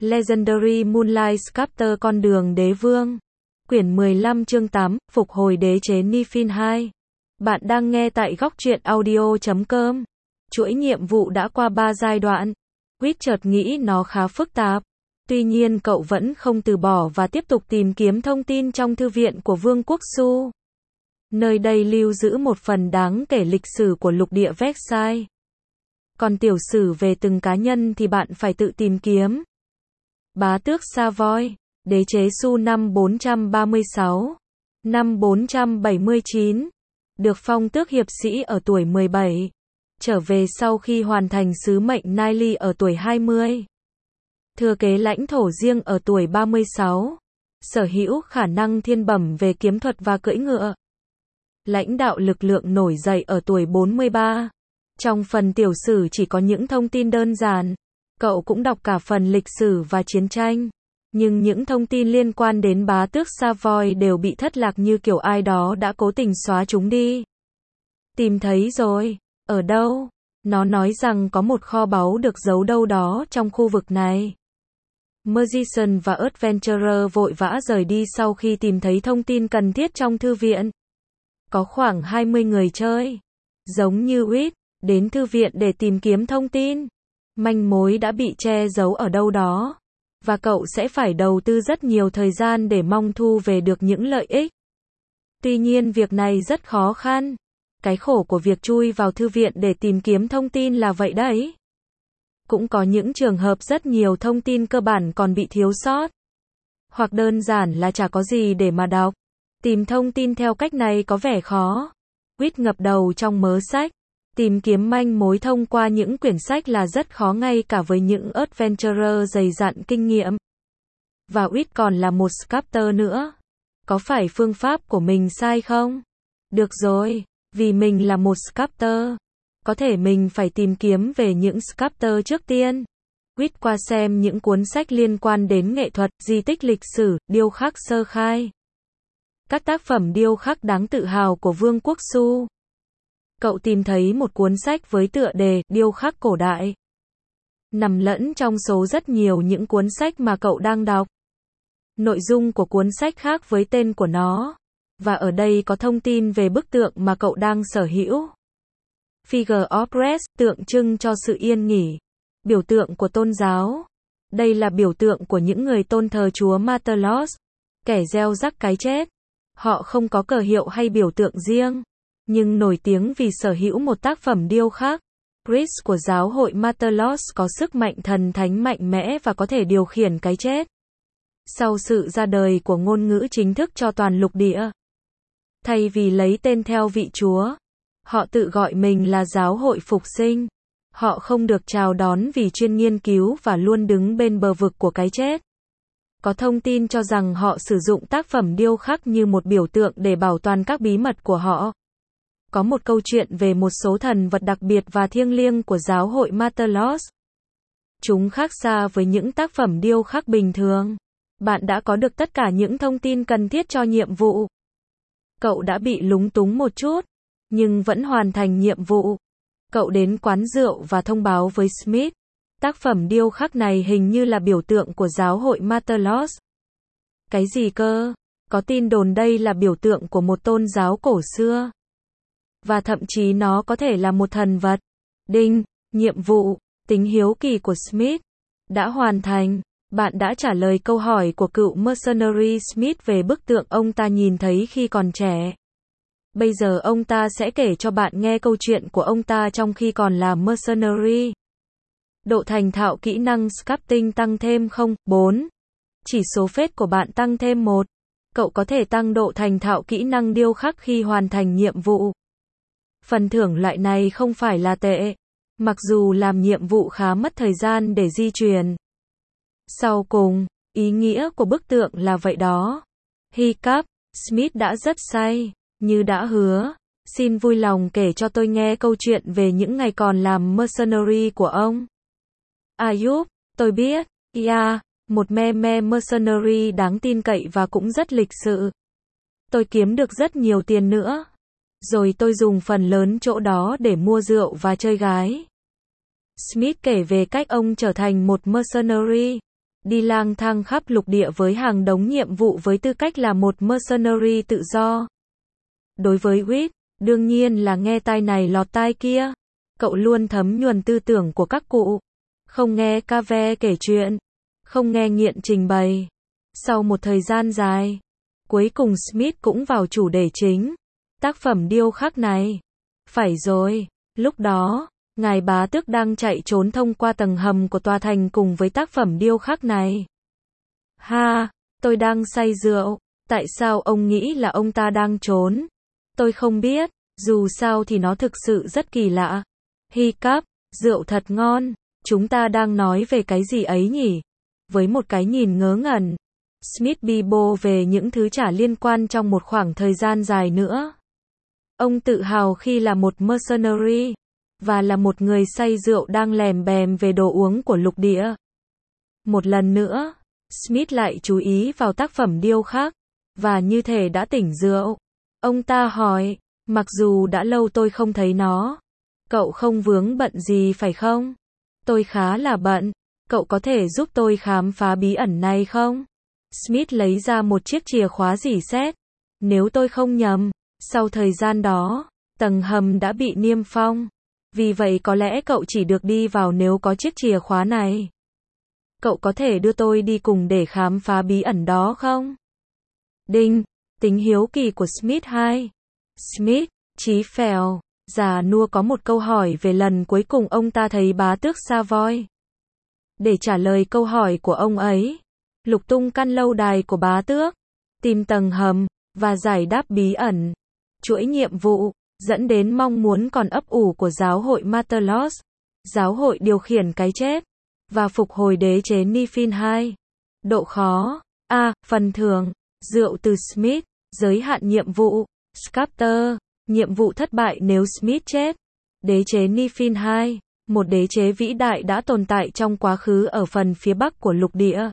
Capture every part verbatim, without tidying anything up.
Legendary Moonlight Sculptor Con đường đế vương. Quyển mười lăm chương tám, Phục hồi đế chế Nifin hai. Bạn đang nghe tại góc truyện audio chấm com. Chuỗi nhiệm vụ đã qua ba giai đoạn. Quýt chợt nghĩ nó khá phức tạp. Tuy nhiên cậu vẫn không từ bỏ và tiếp tục tìm kiếm thông tin trong thư viện của Vương quốc Su. Nơi đây lưu giữ một phần đáng kể lịch sử của lục địa Versailles. Còn tiểu sử về từng cá nhân thì bạn phải tự tìm kiếm. Bá tước Savoy, đế chế Su năm bốn trăm ba mươi sáu, năm bốn trăm bảy mươi chín, được phong tước hiệp sĩ ở tuổi mười bảy, trở về sau khi hoàn thành sứ mệnh Nili ở tuổi hai mươi. Thừa kế lãnh thổ riêng ở tuổi ba mươi sáu, sở hữu khả năng thiên bẩm về kiếm thuật và cưỡi ngựa. Lãnh đạo lực lượng nổi dậy ở tuổi bốn mươi ba. Trong phần tiểu sử chỉ có những thông tin đơn giản. Cậu cũng đọc cả phần lịch sử và chiến tranh. Nhưng những thông tin liên quan đến bá tước Savoy đều bị thất lạc như kiểu ai đó đã cố tình xóa chúng đi. Tìm thấy rồi. Ở đâu? Nó nói rằng có một kho báu được giấu đâu đó trong khu vực này. Magician và Adventurer vội vã rời đi sau khi tìm thấy thông tin cần thiết trong thư viện. Có khoảng hai mươi người chơi, giống như Quýt, đến thư viện để tìm kiếm thông tin. Manh mối đã bị che giấu ở đâu đó, và cậu sẽ phải đầu tư rất nhiều thời gian để mong thu về được những lợi ích. Tuy nhiên việc này rất khó khăn. Cái khổ của việc chui vào thư viện để tìm kiếm thông tin là vậy đấy. Cũng có những trường hợp rất nhiều thông tin cơ bản còn bị thiếu sót. Hoặc đơn giản là chả có gì để mà đọc. Tìm thông tin theo cách này có vẻ khó. Quýt ngập đầu trong mớ sách. Tìm kiếm manh mối thông qua những quyển sách là rất khó ngay cả với những adventurer dày dặn kinh nghiệm. Và Quýt còn là một sculptor nữa. Có phải phương pháp của mình sai không? Được rồi, vì mình là một sculptor. Có thể mình phải tìm kiếm về những sculptor trước tiên. Quýt qua xem những cuốn sách liên quan đến nghệ thuật, di tích lịch sử, điêu khắc sơ khai. Các tác phẩm điêu khắc đáng tự hào của Vương quốc Su. Cậu tìm thấy một cuốn sách với tựa đề Điêu khắc cổ đại. Nằm lẫn trong số rất nhiều những cuốn sách mà cậu đang đọc. Nội dung của cuốn sách khác với tên của nó. Và ở đây có thông tin về bức tượng mà cậu đang sở hữu. Figure of Rest, tượng trưng cho sự yên nghỉ. Biểu tượng của tôn giáo. Đây là biểu tượng của những người tôn thờ chúa Matelos, kẻ gieo rắc cái chết. Họ không có cờ hiệu hay biểu tượng riêng, nhưng nổi tiếng vì sở hữu một tác phẩm điêu khắc. Priest của giáo hội Matelos có sức mạnh thần thánh mạnh mẽ và có thể điều khiển cái chết. Sau sự ra đời của ngôn ngữ chính thức cho toàn lục địa, thay vì lấy tên theo vị chúa, họ tự gọi mình là giáo hội phục sinh. Họ không được chào đón vì chuyên nghiên cứu và luôn đứng bên bờ vực của cái chết. Có thông tin cho rằng họ sử dụng tác phẩm điêu khắc như một biểu tượng để bảo toàn các bí mật của họ. Có một câu chuyện về một số thần vật đặc biệt và thiêng liêng của giáo hội Matelos. Chúng khác xa với những tác phẩm điêu khắc bình thường. Bạn đã có được tất cả những thông tin cần thiết cho nhiệm vụ. Cậu đã bị lúng túng một chút, nhưng vẫn hoàn thành nhiệm vụ. Cậu đến quán rượu và thông báo với Smith. Tác phẩm điêu khắc này hình như là biểu tượng của giáo hội Matelos. Cái gì cơ? Có tin đồn đây là biểu tượng của một tôn giáo cổ xưa. Và thậm chí nó có thể là một thần vật. Đinh, nhiệm vụ, tính hiếu kỳ của Smith đã hoàn thành. Bạn đã trả lời câu hỏi của cựu mercenary Smith về bức tượng ông ta nhìn thấy khi còn trẻ. Bây giờ ông ta sẽ kể cho bạn nghe câu chuyện của ông ta trong khi còn là mercenary. Độ thành thạo kỹ năng sculpting tăng thêm không phẩy bốn. Chỉ số phết của bạn tăng thêm một. Cậu có thể tăng độ thành thạo kỹ năng điêu khắc khi hoàn thành nhiệm vụ. Phần thưởng loại này không phải là tệ. Mặc dù làm nhiệm vụ khá mất thời gian để di chuyển. Sau cùng, ý nghĩa của bức tượng là vậy đó. Hiccup, Smith đã rất say, như đã hứa. Xin vui lòng kể cho tôi nghe câu chuyện về những ngày còn làm mercenary của ông. Ayub, tôi biết, yeah, một me me mercenary đáng tin cậy và cũng rất lịch sự. Tôi kiếm được rất nhiều tiền nữa. Rồi tôi dùng phần lớn chỗ đó để mua rượu và chơi gái. Smith kể về cách ông trở thành một mercenary. đi lang thang khắp lục địa với hàng đống nhiệm vụ với tư cách là một mercenary tự do. Đối với Whit, đương nhiên là nghe tai này lọt tai kia. Cậu luôn thấm nhuần tư tưởng của các cụ. Không nghe Cave kể chuyện. Không nghe nghiện trình bày. Sau một thời gian dài, cuối cùng Smith cũng vào chủ đề chính. Tác phẩm điêu khắc này. Phải rồi, lúc đó, ngài bá tước đang chạy trốn thông qua tầng hầm của tòa thành cùng với tác phẩm điêu khắc này. Ha, tôi đang say rượu. Tại sao ông nghĩ là ông ta đang trốn? Tôi không biết, dù sao thì nó thực sự rất kỳ lạ. Hiccup, rượu thật ngon. Chúng ta đang nói về cái gì ấy nhỉ? Với một cái nhìn ngớ ngẩn, Smith bi bô về những thứ chả liên quan trong một khoảng thời gian dài nữa. Ông tự hào khi là một mercenary, và là một người say rượu đang lèm bèm về đồ uống của lục địa. Một lần nữa, Smith lại chú ý vào tác phẩm điêu khắc, và như thể đã tỉnh rượu. Ông ta hỏi, mặc dù đã lâu tôi không thấy nó, cậu không vướng bận gì phải không? Tôi khá là bận, cậu có thể giúp tôi khám phá bí ẩn này không? Smith lấy ra một chiếc chìa khóa rỉ sét. Nếu tôi không nhầm, sau thời gian đó, tầng hầm đã bị niêm phong. Vì vậy có lẽ cậu chỉ được đi vào nếu có chiếc chìa khóa này. Cậu có thể đưa tôi đi cùng để khám phá bí ẩn đó không? Đinh, tính hiếu kỳ của Smith hai. Smith, chí phèo, già nua có một câu hỏi về lần cuối cùng ông ta thấy bá tước Savoy. Để trả lời câu hỏi của ông ấy, lục tung căn lâu đài của bá tước, tìm tầng hầm, và giải đáp bí ẩn. Chuỗi nhiệm vụ, dẫn đến mong muốn còn ấp ủ của giáo hội Martelos, giáo hội điều khiển cái chết, và phục hồi đế chế Nifin hai. Độ khó. A. Phần thưởng. Rượu từ Smith. Giới hạn nhiệm vụ. Scepter. Nhiệm vụ thất bại nếu Smith chết. Đế chế Nifin hai. Một đế chế vĩ đại đã tồn tại trong quá khứ ở phần phía bắc của lục địa.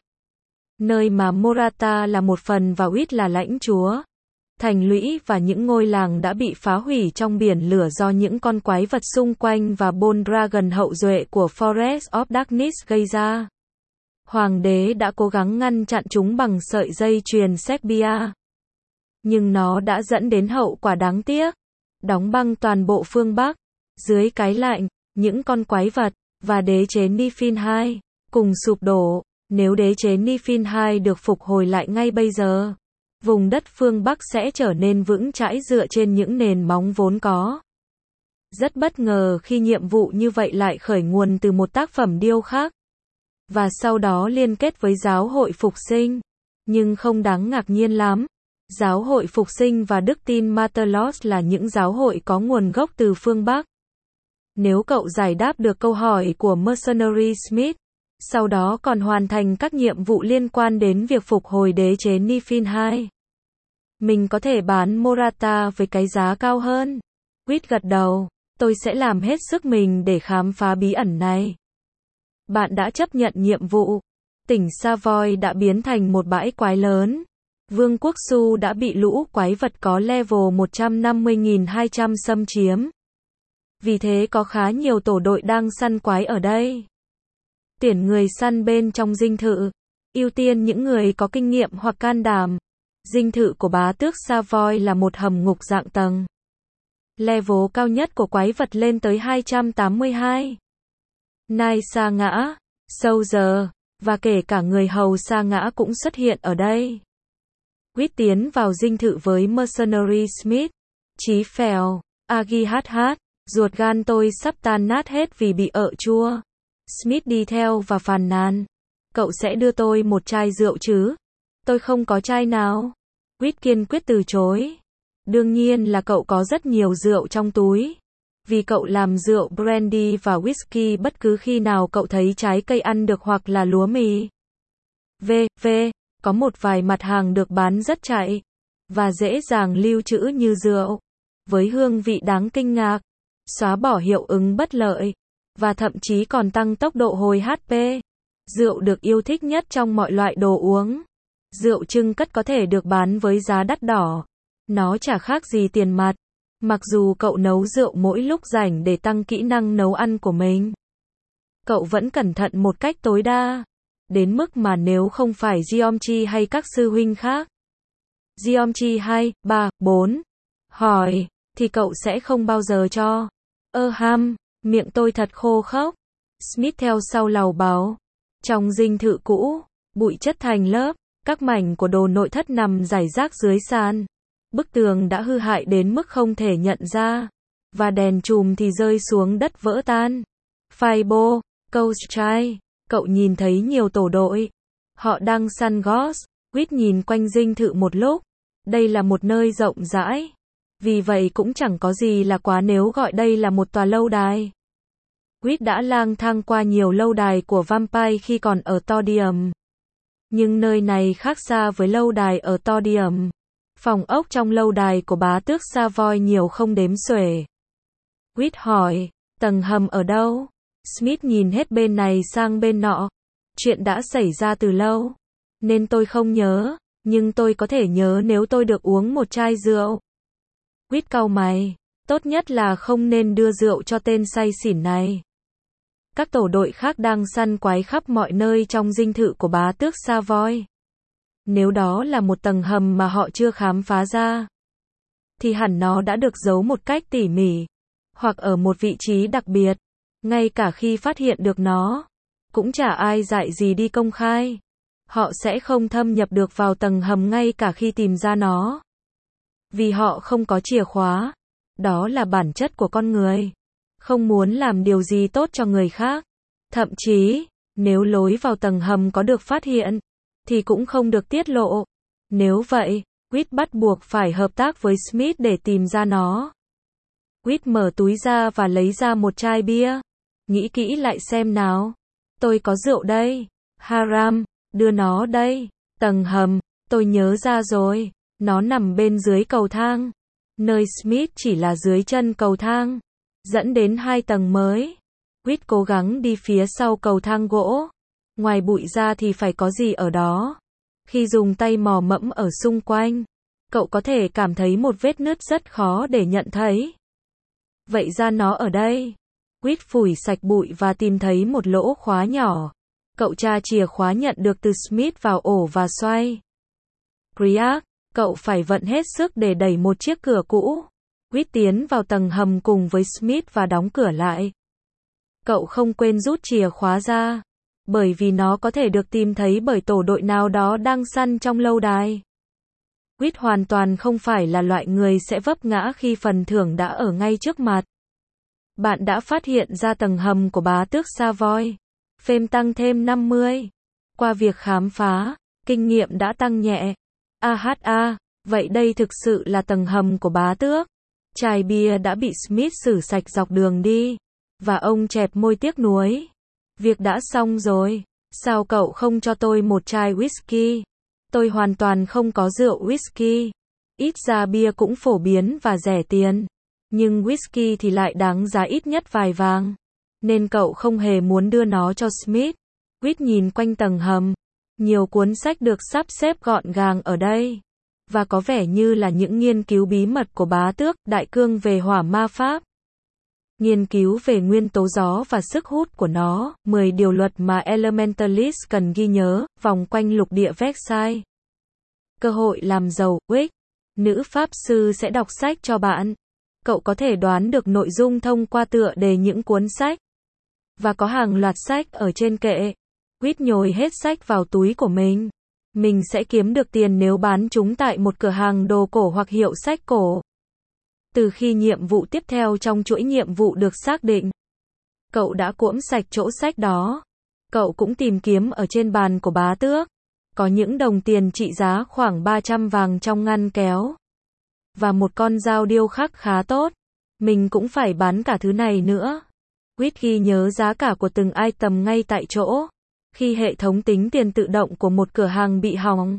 Nơi mà Morata là một phần và Whit là lãnh chúa. Thành lũy và những ngôi làng đã bị phá hủy trong biển lửa do những con quái vật xung quanh và Bone Dragon hậu duệ của Forest of Darkness gây ra. Hoàng đế đã cố gắng ngăn chặn chúng bằng sợi dây chuyền Serbia. Nhưng nó đã dẫn đến hậu quả đáng tiếc. Đóng băng toàn bộ phương Bắc. Dưới cái lạnh, những con quái vật, và đế chế Nifin hai, cùng sụp đổ. Nếu đế chế Nifin hai được phục hồi lại ngay bây giờ, vùng đất phương Bắc sẽ trở nên vững chãi dựa trên những nền móng vốn có. Rất bất ngờ khi nhiệm vụ như vậy lại khởi nguồn từ một tác phẩm điêu khắc, và sau đó liên kết với giáo hội phục sinh. Nhưng không đáng ngạc nhiên lắm. Giáo hội phục sinh và đức tin Martelos là những giáo hội có nguồn gốc từ phương Bắc. Nếu cậu giải đáp được câu hỏi của Mercenary Smith, sau đó còn hoàn thành các nhiệm vụ liên quan đến việc phục hồi đế chế Nifin hai, mình có thể bán Morata với cái giá cao hơn. Whit gật đầu, tôi sẽ làm hết sức mình để khám phá bí ẩn này. Bạn đã chấp nhận nhiệm vụ. Tỉnh Savoy đã biến thành một bãi quái lớn. Vương quốc Su đã bị lũ quái vật có level một trăm năm mươi nghìn hai trăm xâm chiếm. Vì thế có khá nhiều tổ đội đang săn quái ở đây. Tuyển người săn bên trong dinh thự. Ưu tiên những người có kinh nghiệm hoặc can đảm. Dinh thự của bá tước Savoy là một hầm ngục dạng tầng. Level cao nhất của quái vật lên tới hai trăm tám mươi hai. Nai sa ngã, Soldier, và kể cả người hầu sa ngã cũng xuất hiện ở đây. Whit tiến vào dinh thự với Mercenary Smith. Chí phèo, Agi hát hát, ruột gan tôi sắp tan nát hết vì bị ợ chua. Smith đi theo và phàn nàn. Cậu sẽ đưa tôi một chai rượu chứ? Tôi không có chai nào. Whit kiên quyết từ chối. Đương nhiên là cậu có rất nhiều rượu trong túi. Vì cậu làm rượu brandy và whisky bất cứ khi nào cậu thấy trái cây ăn được hoặc là lúa mì. V. V. Có một vài mặt hàng được bán rất chạy và dễ dàng lưu trữ như rượu, với hương vị đáng kinh ngạc, xóa bỏ hiệu ứng bất lợi, và thậm chí còn tăng tốc độ hồi hát pê. Rượu được yêu thích nhất trong mọi loại đồ uống. Rượu trưng cất có thể được bán với giá đắt đỏ. Nó chả khác gì tiền mặt. Mặc dù cậu nấu rượu mỗi lúc rảnh để tăng kỹ năng nấu ăn của mình, cậu vẫn cẩn thận một cách tối đa. đến mức mà nếu không phải Jeomchi hay các sư huynh khác, Jeomchi hai, ba, bốn, hỏi, thì cậu sẽ không bao giờ cho. Ơ ham, miệng tôi thật khô khốc. Smith theo sau lầu báu. Trong dinh thự cũ, bụi chất thành lớp, các mảnh của đồ nội thất nằm rải rác dưới sàn. Bức tường đã hư hại đến mức không thể nhận ra. Và đèn chùm thì rơi xuống đất vỡ tan. Fireball, Coast Trai, cậu nhìn thấy nhiều tổ đội. Họ đang săn Ghost. Quýt nhìn quanh dinh thự một lúc. Đây là một nơi rộng rãi. Vì vậy cũng chẳng có gì là quá nếu gọi đây là một tòa lâu đài. Quýt đã lang thang qua nhiều lâu đài của Vampire khi còn ở Todium. Nhưng nơi này khác xa với lâu đài ở Todium. Phòng ốc trong lâu đài của bá tước Savoy nhiều không đếm xuể. Quýt hỏi, tầng hầm ở đâu? Smith nhìn hết bên này sang bên nọ. Chuyện đã xảy ra từ lâu, nên tôi không nhớ, nhưng tôi có thể nhớ nếu tôi được uống một chai rượu. Quýt cau mày, tốt nhất là không nên đưa rượu cho tên say xỉn này. Các tổ đội khác đang săn quái khắp mọi nơi trong dinh thự của bá tước Savoy. Nếu đó là một tầng hầm mà họ chưa khám phá ra, thì hẳn nó đã được giấu một cách tỉ mỉ, hoặc ở một vị trí đặc biệt. Ngay cả khi phát hiện được nó, cũng chả ai dạy gì đi công khai. Họ sẽ không thâm nhập được vào tầng hầm ngay cả khi tìm ra nó. Vì họ không có chìa khóa. Đó là bản chất của con người. Không muốn làm điều gì tốt cho người khác. Thậm chí, nếu lối vào tầng hầm có được phát hiện, thì cũng không được tiết lộ. Nếu vậy, Quýt bắt buộc phải hợp tác với Smith để tìm ra nó. Quýt mở túi ra và lấy ra một chai bia. Nghĩ kỹ lại xem nào. Tôi có rượu đây. Haram, đưa nó đây. Tầng hầm, tôi nhớ ra rồi. Nó nằm bên dưới cầu thang. Nơi Smith chỉ là dưới chân cầu thang, dẫn đến hai tầng mới. Quýt cố gắng đi phía sau cầu thang gỗ. Ngoài bụi ra thì phải có gì ở đó. Khi dùng tay mò mẫm ở xung quanh, cậu có thể cảm thấy một vết nứt rất khó để nhận thấy. Vậy ra nó ở đây. Quýt phủi sạch bụi và tìm thấy một lỗ khóa nhỏ. Cậu tra chìa khóa nhận được từ Smith vào ổ và xoay. Criak, cậu phải vận hết sức để đẩy một chiếc cửa cũ. Quýt tiến vào tầng hầm cùng với Smith và đóng cửa lại. Cậu không quên rút chìa khóa ra, bởi vì nó có thể được tìm thấy bởi tổ đội nào đó đang săn trong lâu đài. Quýt hoàn toàn không phải là loại người sẽ vấp ngã khi phần thưởng đã ở ngay trước mặt. Bạn đã phát hiện ra tầng hầm của bá tước Savoy. Phêm tăng thêm năm mươi. Qua việc khám phá, kinh nghiệm đã tăng nhẹ. Aha, vậy đây thực sự là tầng hầm của bá tước. Chai bia đã bị Smith xử sạch dọc đường đi. Và ông chẹp môi tiếc nuối. Việc đã xong rồi. Sao cậu không cho tôi một chai whisky? Tôi hoàn toàn không có rượu whisky. Ít ra bia cũng phổ biến và rẻ tiền. Nhưng whisky thì lại đáng giá ít nhất vài vàng. Nên cậu không hề muốn đưa nó cho Smith. Quýt nhìn quanh tầng hầm. Nhiều cuốn sách được sắp xếp gọn gàng ở đây. Và có vẻ như là những nghiên cứu bí mật của bá tước, đại cương về hỏa ma pháp. Nghiên cứu về nguyên tố gió và sức hút của nó, mười điều luật mà Elementalist cần ghi nhớ, vòng quanh lục địa Versailles. Cơ hội làm giàu, Wick. Nữ pháp sư sẽ đọc sách cho bạn. Cậu có thể đoán được nội dung thông qua tựa đề những cuốn sách. Và có hàng loạt sách ở trên kệ. Quýt nhồi hết sách vào túi của mình. Mình sẽ kiếm được tiền nếu bán chúng tại một cửa hàng đồ cổ hoặc hiệu sách cổ. Từ khi nhiệm vụ tiếp theo trong chuỗi nhiệm vụ được xác định, cậu đã cuỗm sạch chỗ sách đó. Cậu cũng tìm kiếm ở trên bàn của bá tước. Có những đồng tiền trị giá khoảng ba trăm vàng trong ngăn kéo. Và một con dao điêu khắc khá tốt. Mình cũng phải bán cả thứ này nữa. Quýt ghi nhớ giá cả của từng item ngay tại chỗ. Khi hệ thống tính tiền tự động của một cửa hàng bị hỏng,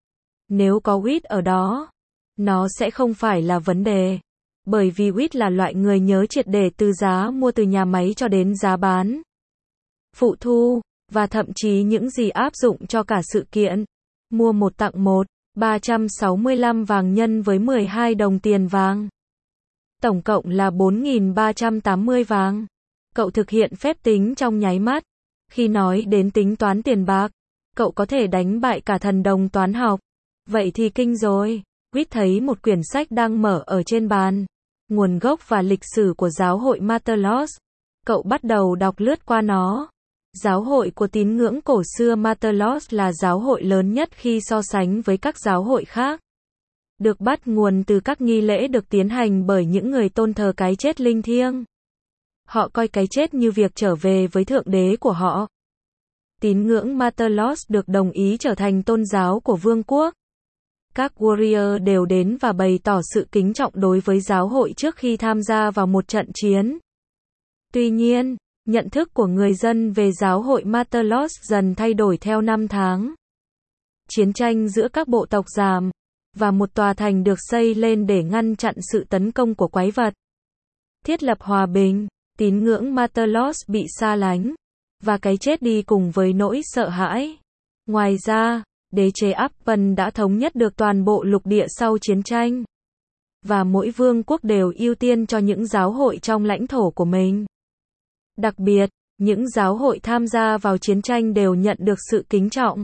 nếu có Quýt ở đó, nó sẽ không phải là vấn đề. Bởi vì Quýt là loại người nhớ triệt để từ giá mua từ nhà máy cho đến giá bán, phụ thu, và thậm chí những gì áp dụng cho cả sự kiện. Mua một tặng một, ba trăm sáu mươi lăm vàng nhân với mười hai đồng tiền vàng. Tổng cộng là bốn nghìn ba trăm tám mươi vàng. Cậu thực hiện phép tính trong nháy mắt. Khi nói đến tính toán tiền bạc, Cậu có thể đánh bại cả thần đồng toán học. Vậy thì kinh rồi. Quýt thấy một quyển sách đang mở ở trên bàn. Nguồn gốc và lịch sử của giáo hội Martelos. Cậu bắt đầu đọc lướt qua nó. Giáo hội của tín ngưỡng cổ xưa Martelos là giáo hội lớn nhất khi so sánh với các giáo hội khác. Được bắt nguồn từ các nghi lễ được tiến hành bởi những người tôn thờ cái chết linh thiêng. Họ coi cái chết như việc trở về với thượng đế của họ. Tín ngưỡng Martelos được đồng ý trở thành tôn giáo của vương quốc. Các warrior đều đến và bày tỏ sự kính trọng đối với giáo hội trước khi tham gia vào một trận chiến. Tuy nhiên, nhận thức của người dân về giáo hội Martelos dần thay đổi theo năm tháng. Chiến tranh giữa các bộ tộc giảm, và một tòa thành được xây lên để ngăn chặn sự tấn công của quái vật. Thiết lập hòa bình, tín ngưỡng Martelos bị xa lánh, và cái chết đi cùng với nỗi sợ hãi. Ngoài ra, đế chế Appen đã thống nhất được toàn bộ lục địa sau chiến tranh. Và mỗi vương quốc đều ưu tiên cho những giáo hội trong lãnh thổ của mình. Đặc biệt, những giáo hội tham gia vào chiến tranh đều nhận được sự kính trọng.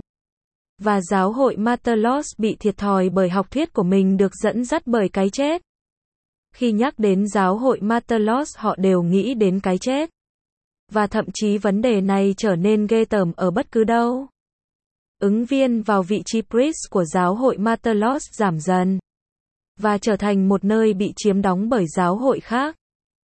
Và giáo hội Martelos bị thiệt thòi bởi học thuyết của mình được dẫn dắt bởi cái chết. Khi nhắc đến giáo hội Martelos họ đều nghĩ đến cái chết. Và thậm chí vấn đề này trở nên ghê tởm ở bất cứ đâu. Ứng viên vào vị trí priest của giáo hội Martelos giảm dần. Và trở thành một nơi bị chiếm đóng bởi giáo hội khác.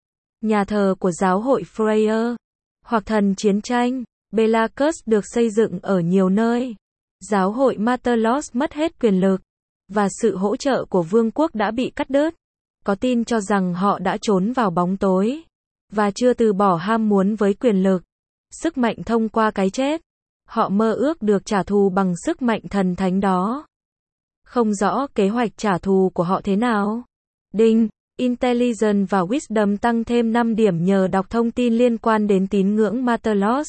Nhà thờ của giáo hội Freyr, hoặc thần chiến tranh, Belacus được xây dựng ở nhiều nơi. Giáo hội Martelos mất hết quyền lực, và sự hỗ trợ của vương quốc đã bị cắt đứt. Có tin cho rằng họ đã trốn vào bóng tối, và chưa từ bỏ ham muốn với quyền lực, sức mạnh thông qua cái chết. Họ mơ ước được trả thù bằng sức mạnh thần thánh đó. Không rõ kế hoạch trả thù của họ thế nào. Đinh, Intelligence và Wisdom tăng thêm năm điểm nhờ đọc thông tin liên quan đến tín ngưỡng Martelos.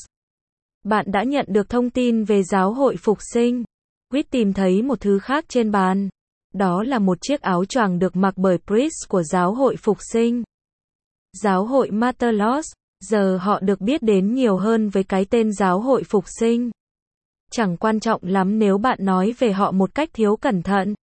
Bạn đã nhận được thông tin về giáo hội phục sinh. Quýt tìm thấy một thứ khác trên bàn. Đó là một chiếc áo choàng được mặc bởi priest của giáo hội phục sinh. Giáo hội Martelos, giờ họ được biết đến nhiều hơn với cái tên giáo hội phục sinh. Chẳng quan trọng lắm nếu bạn nói về họ một cách thiếu cẩn thận.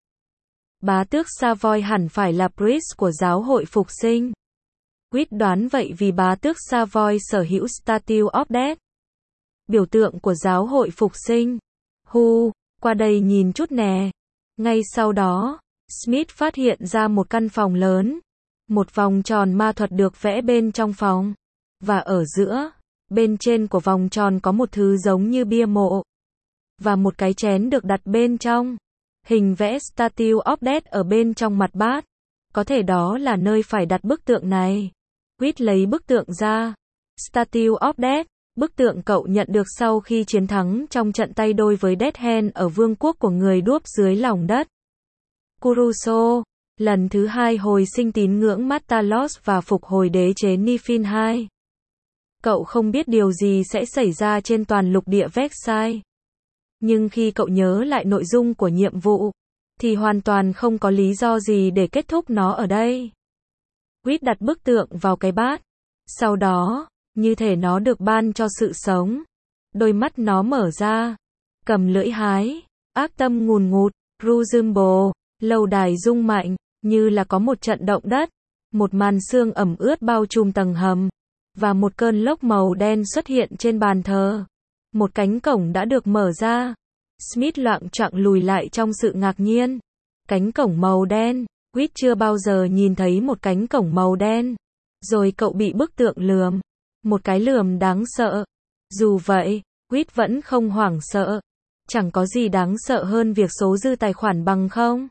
Bá tước Savoy hẳn phải là priest của giáo hội phục sinh. Quýt đoán vậy vì bá tước Savoy sở hữu Statue of Death, biểu tượng của giáo hội phục sinh. Hu, qua đây nhìn chút nè. Ngay sau đó, Smith phát hiện ra một căn phòng lớn. Một vòng tròn ma thuật được vẽ bên trong phòng. Và ở giữa, bên trên của vòng tròn có một thứ giống như bia mộ. Và một cái chén được đặt bên trong. Hình vẽ Statue of Death ở bên trong mặt bát. Có thể đó là nơi phải đặt bức tượng này. Quýt lấy bức tượng ra. Statue of Death, bức tượng cậu nhận được sau khi chiến thắng trong trận tay đôi với Death Hand ở vương quốc của người đuốc dưới lòng đất. Kuruso, lần thứ hai hồi sinh tín ngưỡng Martelos và phục hồi đế chế Nifin hai. Cậu không biết điều gì sẽ xảy ra trên toàn lục địa Versailles. Nhưng khi cậu nhớ lại nội dung của nhiệm vụ, thì hoàn toàn không có lý do gì để kết thúc nó ở đây. Quýt đặt bức tượng vào cái bát. Sau đó, như thể nó được ban cho sự sống. Đôi mắt nó mở ra. Cầm lưỡi hái. Ác tâm ngùn ngụt. Ruzumbo. Lâu đài rung mạnh. Như là có một trận động đất. Một màn sương ẩm ướt bao trùm tầng hầm. Và một cơn lốc màu đen xuất hiện trên bàn thờ. Một cánh cổng đã được mở ra. Smith loạng choạng lùi lại trong sự ngạc nhiên. Cánh cổng màu đen. Quýt chưa bao giờ nhìn thấy một cánh cổng màu đen. Rồi cậu bị bức tượng lườm. Một cái lườm đáng sợ. Dù vậy, Quýt vẫn không hoảng sợ. Chẳng có gì đáng sợ hơn việc số dư tài khoản bằng không.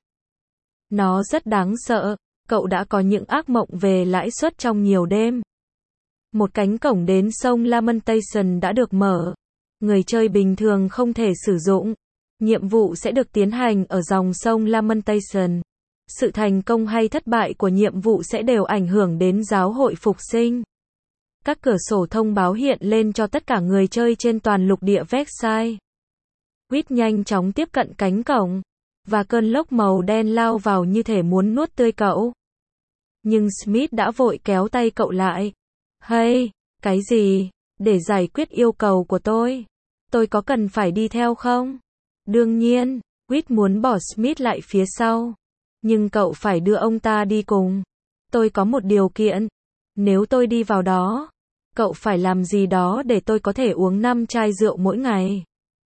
Nó rất đáng sợ. Cậu đã có những ác mộng về lãi suất trong nhiều đêm. Một cánh cổng đến sông Lamentation đã được mở. Người chơi bình thường không thể sử dụng. Nhiệm vụ sẽ được tiến hành ở dòng sông Lamentation. Sự thành công hay thất bại của nhiệm vụ sẽ đều ảnh hưởng đến giáo hội phục sinh. Các cửa sổ thông báo hiện lên cho tất cả người chơi trên toàn lục địa Versailles. Quýt nhanh chóng tiếp cận cánh cổng. Và cơn lốc màu đen lao vào như thể muốn nuốt tươi cậu. Nhưng Smith đã vội kéo tay cậu lại. Hey, cái gì? Để giải quyết yêu cầu của tôi. Tôi có cần phải đi theo không? Đương nhiên, Quýt muốn bỏ Smith lại phía sau. Nhưng cậu phải đưa ông ta đi cùng. Tôi có một điều kiện. Nếu tôi đi vào đó, cậu phải làm gì đó để tôi có thể uống năm chai rượu mỗi ngày.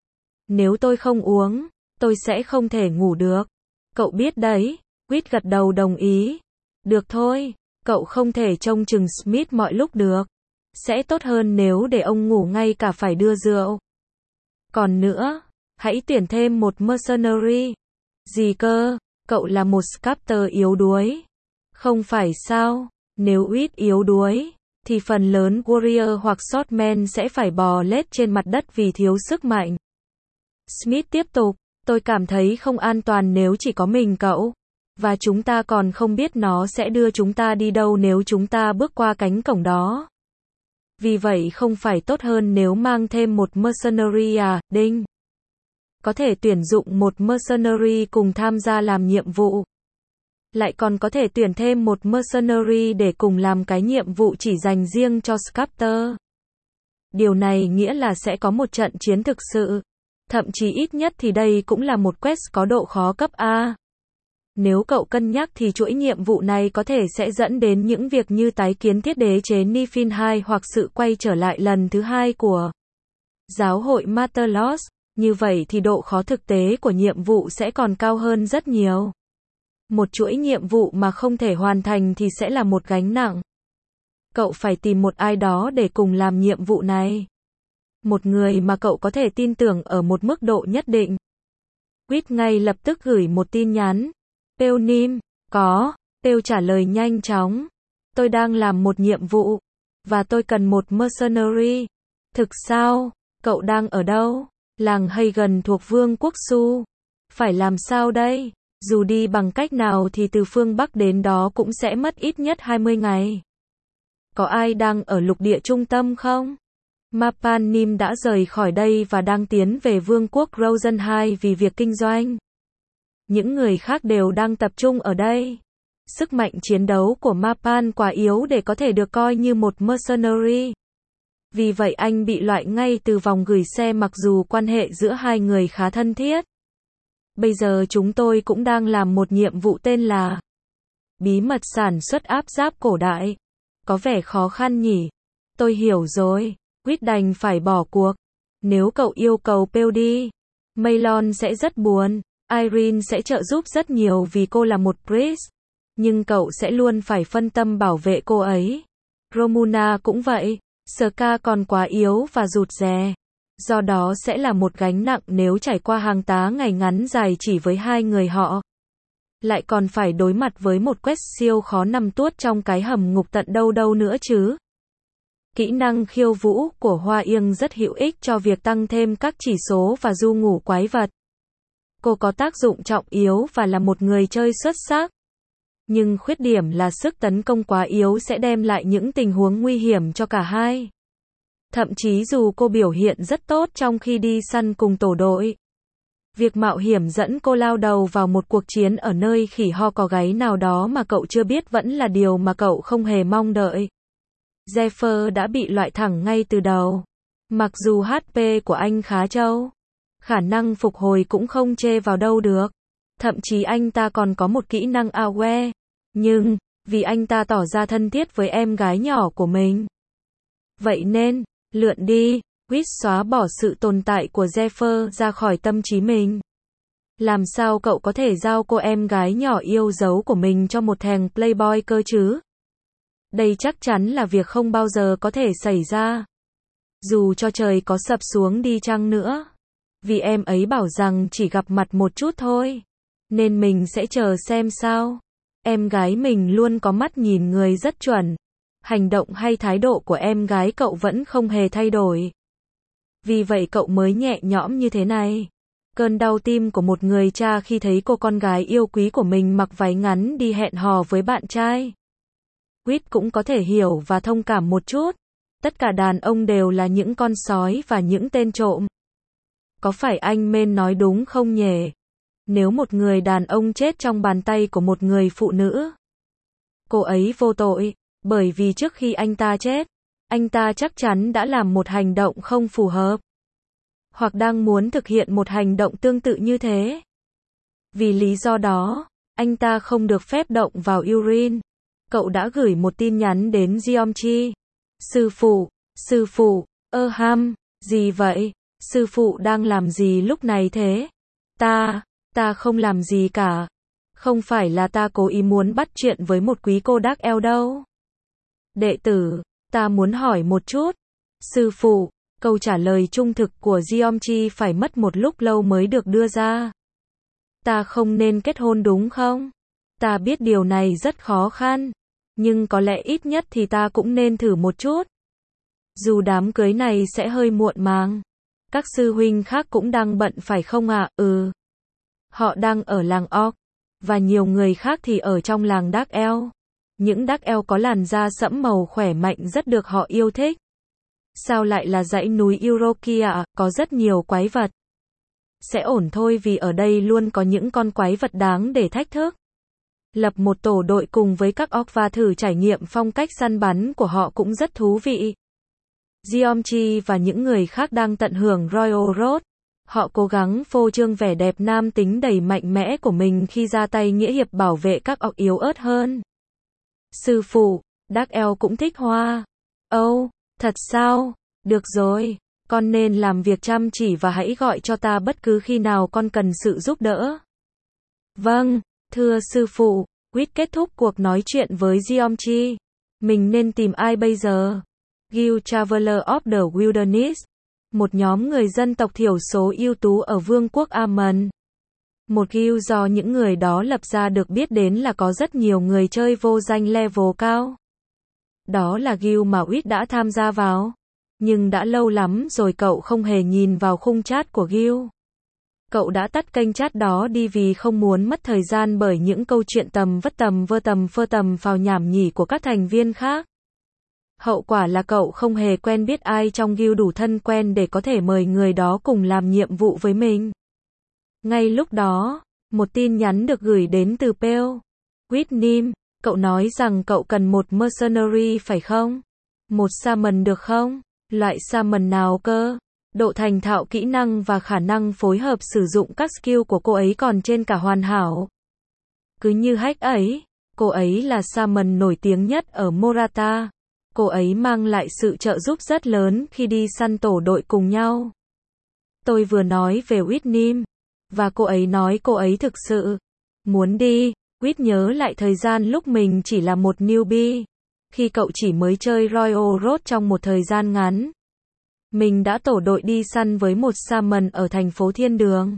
Nếu tôi không uống, tôi sẽ không thể ngủ được. Cậu biết đấy. Quýt gật đầu đồng ý. Được thôi, cậu không thể trông chừng Smith mọi lúc được. Sẽ tốt hơn nếu để ông ngủ ngay cả phải đưa rượu. Còn nữa, hãy tuyển thêm một mercenary. Gì cơ? Cậu là một sculptor yếu đuối. Không phải sao? Nếu Quýt yếu đuối, thì phần lớn warrior hoặc swordman sẽ phải bò lết trên mặt đất vì thiếu sức mạnh. Smith tiếp tục, tôi cảm thấy không an toàn nếu chỉ có mình cậu. Và chúng ta còn không biết nó sẽ đưa chúng ta đi đâu nếu chúng ta bước qua cánh cổng đó. Vì vậy không phải tốt hơn nếu mang thêm một mercenary à, Đinh? Có thể tuyển dụng một mercenary cùng tham gia làm nhiệm vụ. Lại còn có thể tuyển thêm một mercenary để cùng làm cái nhiệm vụ chỉ dành riêng cho sculptor. Điều này nghĩa là sẽ có một trận chiến thực sự. Thậm chí ít nhất thì đây cũng là một quest có độ khó cấp A. Nếu cậu cân nhắc thì chuỗi nhiệm vụ này có thể sẽ dẫn đến những việc như tái kiến thiết đế chế Nifin hai hoặc sự quay trở lại lần thứ hai của giáo hội Martelos. Như vậy thì độ khó thực tế của nhiệm vụ sẽ còn cao hơn rất nhiều. Một chuỗi nhiệm vụ mà không thể hoàn thành thì sẽ là một gánh nặng. Cậu phải tìm một ai đó để cùng làm nhiệm vụ này. Một người mà cậu có thể tin tưởng ở một mức độ nhất định. Quýt ngay lập tức gửi một tin nhắn. Peonim, có. Peo trả lời nhanh chóng. Tôi đang làm một nhiệm vụ. Và tôi cần một mercenary. Thực sao? Cậu đang ở đâu? Làng Hagen thuộc Vương quốc Su. Phải làm sao đây? Dù đi bằng cách nào thì từ phương Bắc đến đó cũng sẽ mất ít nhất hai mươi ngày. Có ai đang ở lục địa trung tâm không? Mapanim đã rời khỏi đây và đang tiến về Vương quốc Rosen hai vì việc kinh doanh. Những người khác đều đang tập trung ở đây. Sức mạnh chiến đấu của Mapan quá yếu để có thể được coi như một mercenary. Vì vậy anh bị loại ngay từ vòng gửi xe mặc dù quan hệ giữa hai người khá thân thiết. Bây giờ chúng tôi cũng đang làm một nhiệm vụ tên là bí mật sản xuất áp giáp cổ đại. Có vẻ khó khăn nhỉ? Tôi hiểu rồi. Quýt đành phải bỏ cuộc. Nếu cậu yêu cầu Peo đi, Maylon sẽ rất buồn. Irene sẽ trợ giúp rất nhiều vì cô là một priest. Nhưng cậu sẽ luôn phải phân tâm bảo vệ cô ấy. Romuna cũng vậy. Ska còn quá yếu và rụt rè. Do đó sẽ là một gánh nặng nếu trải qua hàng tá ngày ngắn dài chỉ với hai người họ. Lại còn phải đối mặt với một quest siêu khó nằm tuốt trong cái hầm ngục tận đâu đâu nữa chứ. Kỹ năng khiêu vũ của Hoa Yên rất hữu ích cho việc tăng thêm các chỉ số và du ngủ quái vật. Cô có tác dụng trọng yếu và là một người chơi xuất sắc. Nhưng khuyết điểm là sức tấn công quá yếu sẽ đem lại những tình huống nguy hiểm cho cả hai. Thậm chí dù cô biểu hiện rất tốt trong khi đi săn cùng tổ đội. Việc mạo hiểm dẫn cô lao đầu vào một cuộc chiến ở nơi khỉ ho có gáy nào đó mà cậu chưa biết vẫn là điều mà cậu không hề mong đợi. Zephyr đã bị loại thẳng ngay từ đầu. Mặc dù hát pê của anh khá trâu, khả năng phục hồi cũng không chê vào đâu được. Thậm chí anh ta còn có một kỹ năng aware. Nhưng, vì anh ta tỏ ra thân thiết với em gái nhỏ của mình. Vậy nên, lượn đi, Quýt xóa bỏ sự tồn tại của Zephyr ra khỏi tâm trí mình. Làm sao cậu có thể giao cô em gái nhỏ yêu dấu của mình cho một thằng playboy cơ chứ? Đây chắc chắn là việc không bao giờ có thể xảy ra. Dù cho trời có sập xuống đi chăng nữa. Vì em ấy bảo rằng chỉ gặp mặt một chút thôi. Nên mình sẽ chờ xem sao. Em gái mình luôn có mắt nhìn người rất chuẩn. Hành động hay thái độ của em gái cậu vẫn không hề thay đổi. Vì vậy cậu mới nhẹ nhõm như thế này. Cơn đau tim của một người cha khi thấy cô con gái yêu quý của mình mặc váy ngắn đi hẹn hò với bạn trai. Quýt cũng có thể hiểu và thông cảm một chút. Tất cả đàn ông đều là những con sói và những tên trộm. Có phải anh Men nói đúng không nhỉ? Nếu một người đàn ông chết trong bàn tay của một người phụ nữ, cô ấy vô tội, bởi vì trước khi anh ta chết, anh ta chắc chắn đã làm một hành động không phù hợp. hoặc đang muốn thực hiện một hành động tương tự như thế. Vì lý do đó, anh ta không được phép động vào Urin. Cậu đã gửi một tin nhắn đến Jeomchi. Sư phụ, sư phụ, ơ ham, gì vậy? Sư phụ đang làm gì lúc này thế? Ta, ta không làm gì cả. Không phải là ta cố ý muốn bắt chuyện với một quý cô đắc eo đâu. Đệ tử, ta muốn hỏi một chút. Sư phụ, câu trả lời trung thực của Jeomchi phải mất một lúc lâu mới được đưa ra. Ta không nên kết hôn đúng không? Ta biết điều này rất khó khăn. Nhưng có lẽ ít nhất thì ta cũng nên thử một chút. Dù đám cưới này sẽ hơi muộn màng. Các sư huynh khác cũng đang bận phải không ạ? À? Ừ. Họ đang ở làng Orc. Và nhiều người khác thì ở trong làng Dark Elf. Những Dark Elf có làn da sẫm màu khỏe mạnh rất được họ yêu thích. Sao lại là dãy núi Eurokia ạ? Có rất nhiều quái vật. Sẽ ổn thôi vì ở đây luôn có những con quái vật đáng để thách thức. Lập một tổ đội cùng với các orc và thử trải nghiệm phong cách săn bắn của họ cũng rất thú vị. Jeomchi và những người khác đang tận hưởng Royal Road. Họ cố gắng phô trương vẻ đẹp nam tính đầy mạnh mẽ của mình khi ra tay nghĩa hiệp bảo vệ các orc yếu ớt hơn. Sư phụ, Dark Elf cũng thích hoa. Âu, oh, thật sao? Được rồi, con nên làm việc chăm chỉ và hãy gọi cho ta bất cứ khi nào con cần sự giúp đỡ. Vâng, thưa sư phụ. Quýt kết thúc cuộc nói chuyện với Jeomchi. Mình nên tìm ai bây giờ? Guild Traveler of the Wilderness. Một nhóm người dân tộc thiểu số ưu tú ở Vương quốc Amon. Một guild do những người đó lập ra được biết đến là có rất nhiều người chơi vô danh level cao. Đó là guild mà Quýt đã tham gia vào. Nhưng đã lâu lắm rồi cậu không hề nhìn vào khung chat của guild. Cậu đã tắt kênh chat đó đi vì không muốn mất thời gian bởi những câu chuyện tầm vất tầm vơ tầm phơ tầm phào nhảm nhỉ của các thành viên khác. Hậu quả là cậu không hề quen biết ai trong guild đủ thân quen để có thể mời người đó cùng làm nhiệm vụ với mình. Ngay lúc đó, một tin nhắn được gửi đến từ Pale. Whitnim, cậu nói rằng cậu cần một mercenary phải không? Một Shaman được không? Loại Shaman nào cơ? Độ thành thạo kỹ năng và khả năng phối hợp sử dụng các skill của cô ấy còn trên cả hoàn hảo. Cứ như hack ấy, cô ấy là Shaman nổi tiếng nhất ở Morata. Cô ấy mang lại sự trợ giúp rất lớn khi đi săn tổ đội cùng nhau. Tôi vừa nói về Whitnim, và cô ấy nói cô ấy thực sự muốn đi. Whit nhớ lại thời gian lúc mình chỉ là một newbie, khi cậu chỉ mới chơi Royal Road trong một thời gian ngắn. Mình đã tổ đội đi săn với một Shaman ở thành phố Thiên Đường.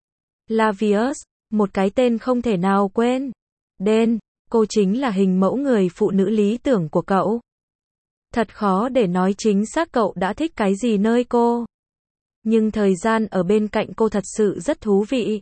Lavius, một cái tên không thể nào quên. Den, cô chính là hình mẫu người phụ nữ lý tưởng của cậu. Thật khó để nói chính xác cậu đã thích cái gì nơi cô. Nhưng thời gian ở bên cạnh cô thật sự rất thú vị.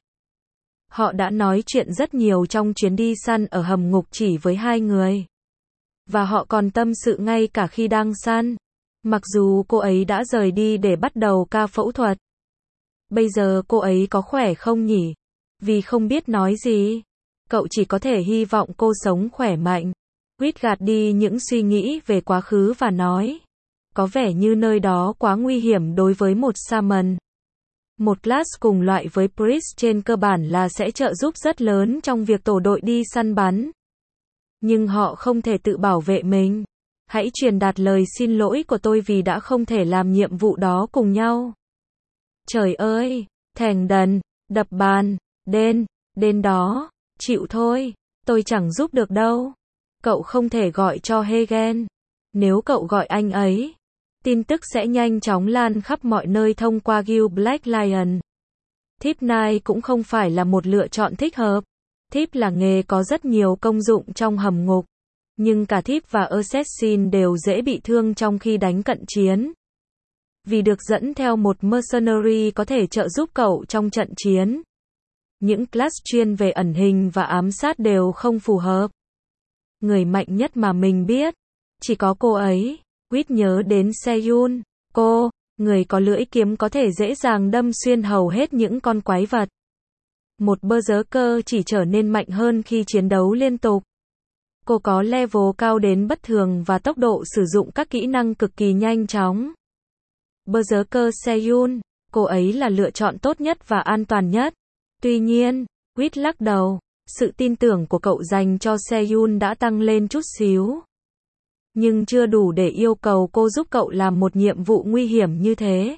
Họ đã nói chuyện rất nhiều trong chuyến đi săn ở hầm ngục chỉ với hai người. Và họ còn tâm sự ngay cả khi đang săn. Mặc dù cô ấy đã rời đi để bắt đầu ca phẫu thuật. Bây giờ cô ấy có khỏe không nhỉ? Vì không biết nói gì. Cậu chỉ có thể hy vọng cô sống khỏe mạnh. Quýt gạt đi những suy nghĩ về quá khứ và nói. Có vẻ như nơi đó quá nguy hiểm đối với một Shaman. Một class cùng loại với Priest trên cơ bản là sẽ trợ giúp rất lớn trong việc tổ đội đi săn bắn. Nhưng họ không thể tự bảo vệ mình. Hãy truyền đạt lời xin lỗi của tôi vì đã không thể làm nhiệm vụ đó cùng nhau. Trời ơi, thèng đần, đập bàn, đên, đên đó, chịu thôi, tôi chẳng giúp được đâu. Cậu không thể gọi cho Hegen. Nếu cậu gọi anh ấy, tin tức sẽ nhanh chóng lan khắp mọi nơi thông qua Guild Black Lion. Thief Knight cũng không phải là một lựa chọn thích hợp. Thief là nghề có rất nhiều công dụng trong hầm ngục. Nhưng cả Thief và Assassin đều dễ bị thương trong khi đánh cận chiến. Vì được dẫn theo một mercenary có thể trợ giúp cậu trong trận chiến. Những class chuyên về ẩn hình và ám sát đều không phù hợp. Người mạnh nhất mà mình biết, chỉ có cô ấy. Quýt nhớ đến Seyun. Cô, người có lưỡi kiếm có thể dễ dàng đâm xuyên hầu hết những con quái vật. Một berserker chỉ trở nên mạnh hơn khi chiến đấu liên tục. Cô có level cao đến bất thường và tốc độ sử dụng các kỹ năng cực kỳ nhanh chóng. Berserker Seyun, cô ấy là lựa chọn tốt nhất và an toàn nhất. Tuy nhiên, Quýt lắc đầu, sự tin tưởng của cậu dành cho Seyun đã tăng lên chút xíu. Nhưng chưa đủ để yêu cầu cô giúp cậu làm một nhiệm vụ nguy hiểm như thế.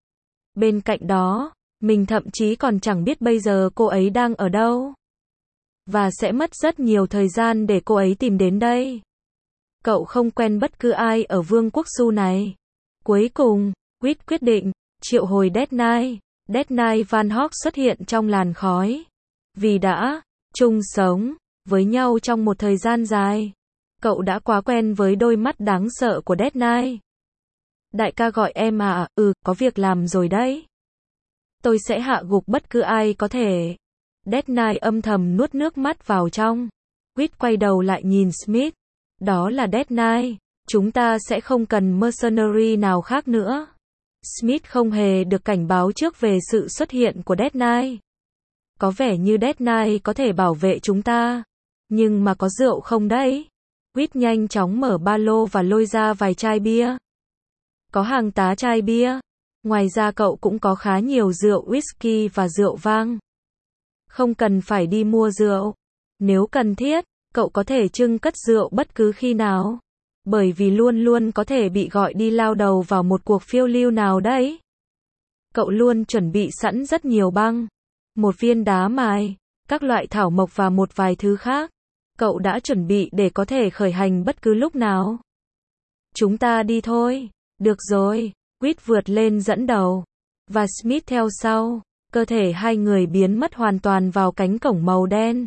Bên cạnh đó, mình thậm chí còn chẳng biết bây giờ cô ấy đang ở đâu. Và sẽ mất rất nhiều thời gian để cô ấy tìm đến đây. Cậu không quen bất cứ ai ở vương quốc Su này. Cuối cùng, Quýt quyết định triệu hồi Death Knight. Death Knight Van Hawk xuất hiện trong làn khói. Vì đã chung sống với nhau trong một thời gian dài, cậu đã quá quen với đôi mắt đáng sợ của Death Knight. Đại ca gọi em à, ừ, có việc làm rồi đấy. Tôi sẽ hạ gục bất cứ ai có thể. Death Knight âm thầm nuốt nước mắt vào trong. Quýt quay đầu lại nhìn Smith. Đó là Death Knight. Chúng ta sẽ không cần mercenary nào khác nữa. Smith không hề được cảnh báo trước về sự xuất hiện của Death Knight. Có vẻ như Death Knight có thể bảo vệ chúng ta. Nhưng mà có rượu không đấy? Quýt nhanh chóng mở ba lô và lôi ra vài chai bia. Có hàng tá chai bia. Ngoài ra cậu cũng có khá nhiều rượu whisky và rượu vang. Không cần phải đi mua rượu. Nếu cần thiết, cậu có thể trưng cất rượu bất cứ khi nào. Bởi vì luôn luôn có thể bị gọi đi lao đầu vào một cuộc phiêu lưu nào đấy. Cậu luôn chuẩn bị sẵn rất nhiều băng, một viên đá mài, các loại thảo mộc và một vài thứ khác. Cậu đã chuẩn bị để có thể khởi hành bất cứ lúc nào. Chúng ta đi thôi. Được rồi. Quýt vượt lên dẫn đầu. Và Smith theo sau. Cơ thể hai người biến mất hoàn toàn vào cánh cổng màu đen.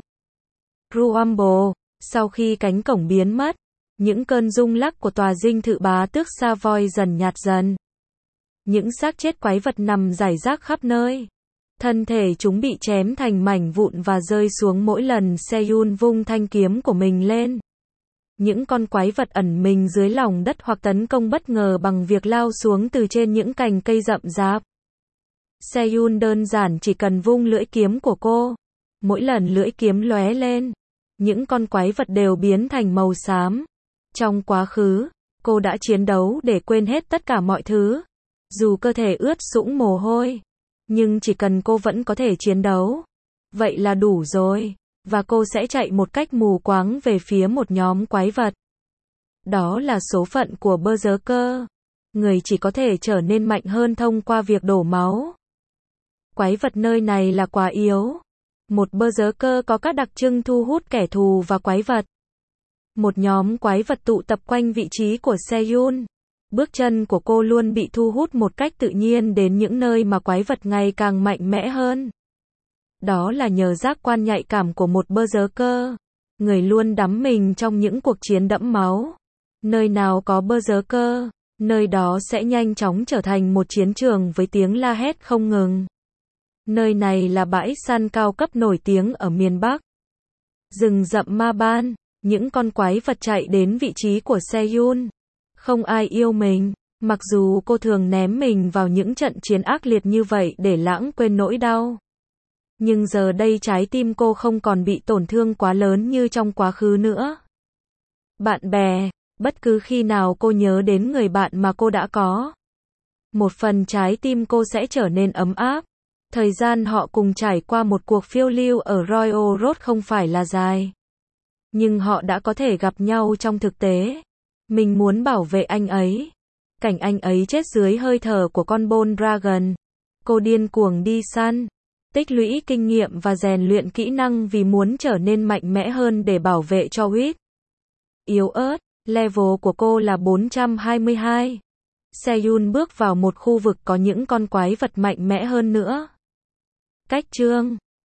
Rumble. Sau khi cánh cổng biến mất, những cơn rung lắc của tòa dinh thự bá tước Savoy dần nhạt dần. Những xác chết quái vật nằm rải rác khắp nơi. Thân thể chúng bị chém thành mảnh vụn và rơi xuống mỗi lần Seyun vung thanh kiếm của mình lên. Những con quái vật ẩn mình dưới lòng đất hoặc tấn công bất ngờ bằng việc lao xuống từ trên những cành cây rậm rạp. Seyun đơn giản chỉ cần vung lưỡi kiếm của cô. Mỗi lần lưỡi kiếm lóe lên, những con quái vật đều biến thành màu xám. Trong quá khứ, cô đã chiến đấu để quên hết tất cả mọi thứ. Dù cơ thể ướt sũng mồ hôi, nhưng chỉ cần cô vẫn có thể chiến đấu, vậy là đủ rồi. Và cô sẽ chạy một cách mù quáng về phía một nhóm quái vật. Đó là số phận của Berserker. Người chỉ có thể trở nên mạnh hơn thông qua việc đổ máu. Quái vật nơi này là quá yếu. Một Berserker có các đặc trưng thu hút kẻ thù và quái vật. Một nhóm quái vật tụ tập quanh vị trí của Seyun. Bước chân của cô luôn bị thu hút một cách tự nhiên đến những nơi mà quái vật ngày càng mạnh mẽ hơn. Đó là nhờ giác quan nhạy cảm của một Berserker. Người luôn đắm mình trong những cuộc chiến đẫm máu. Nơi nào có Berserker, nơi đó sẽ nhanh chóng trở thành một chiến trường với tiếng la hét không ngừng. Nơi này là bãi săn cao cấp nổi tiếng ở miền Bắc. Rừng rậm ma ban, những con quái vật chạy đến vị trí của Seyun. Không ai yêu mình, mặc dù cô thường ném mình vào những trận chiến ác liệt như vậy để lãng quên nỗi đau. Nhưng giờ đây trái tim cô không còn bị tổn thương quá lớn như trong quá khứ nữa. Bạn bè, bất cứ khi nào cô nhớ đến người bạn mà cô đã có, một phần trái tim cô sẽ trở nên ấm áp. Thời gian họ cùng trải qua một cuộc phiêu lưu ở Royal Road không phải là dài. Nhưng họ đã có thể gặp nhau trong thực tế. Mình muốn bảo vệ anh ấy. Cảnh anh ấy chết dưới hơi thở của con Bone Dragon. Cô điên cuồng đi săn, tích lũy kinh nghiệm và rèn luyện kỹ năng vì muốn trở nên mạnh mẽ hơn để bảo vệ cho Quýt. Yếu ớt, level của cô là bốn trăm hai mươi hai. Seyun bước vào một khu vực có những con quái vật mạnh mẽ hơn nữa. Cách chương